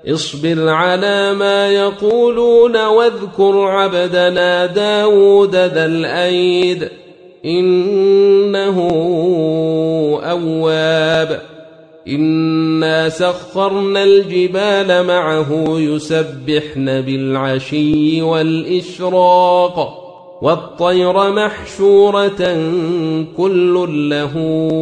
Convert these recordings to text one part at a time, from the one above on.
اصبر على ما يقولون واذكر عبدنا داود ذا الأيد إنه أواب إنا سخرنا الجبال معه يسبحن بالعشي والإشراق والطير محشورة كل له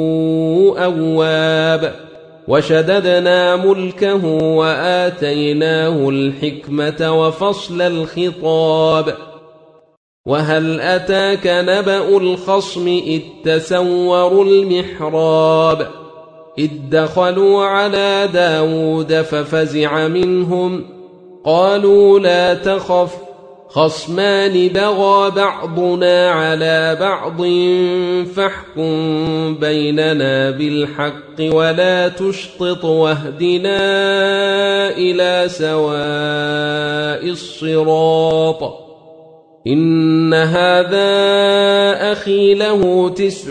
أواب وشددنا ملكه وآتيناه الحكمة وفصل الخطاب وهل أتاك نبأ الخصم إذ تسوروا المحراب إذ دخلوا على داود ففزع منهم قالوا لا تخف خصمان بغى بعضنا على بعض فاحكم بيننا بالحق ولا تشطط واهدنا إلى سواء الصراط إن هذا أخي له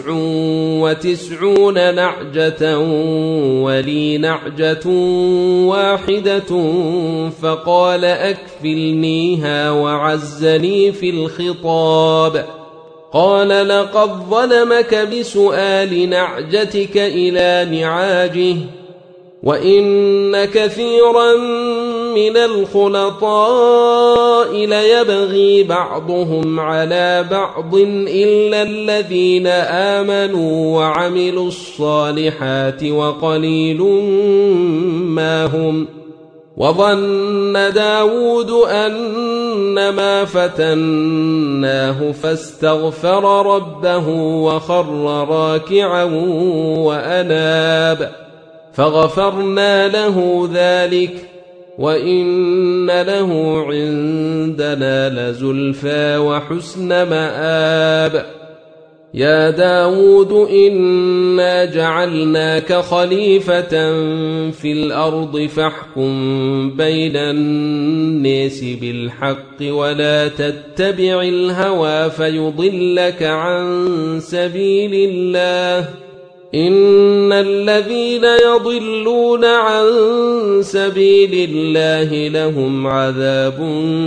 99 نعجة ولي نعجة واحدة فقال أكفلنيها وعزني في الخطاب قال لقد ظلمك بسؤال نعجتك إلى نعاجه وإن كثيرا من الخلطاء ليبغي بعضهم على بعض إلا الذين آمنوا وعملوا الصالحات وقليل ما هم وظن داود أنما فتناه فاستغفر ربه وخر راكعا وأناب فغفرنا له ذلك وإن له عندنا لزلفى وحسن مآب يا داود إنا جعلناك خليفة في الأرض فاحكم بين الناس بالحق ولا تتبع الهوى فيضلك عن سبيل الله إن الذين يضلون عن سبيل الله لهم عذاب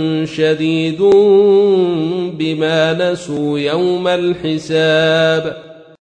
شديد بما نسوا يوم الحساب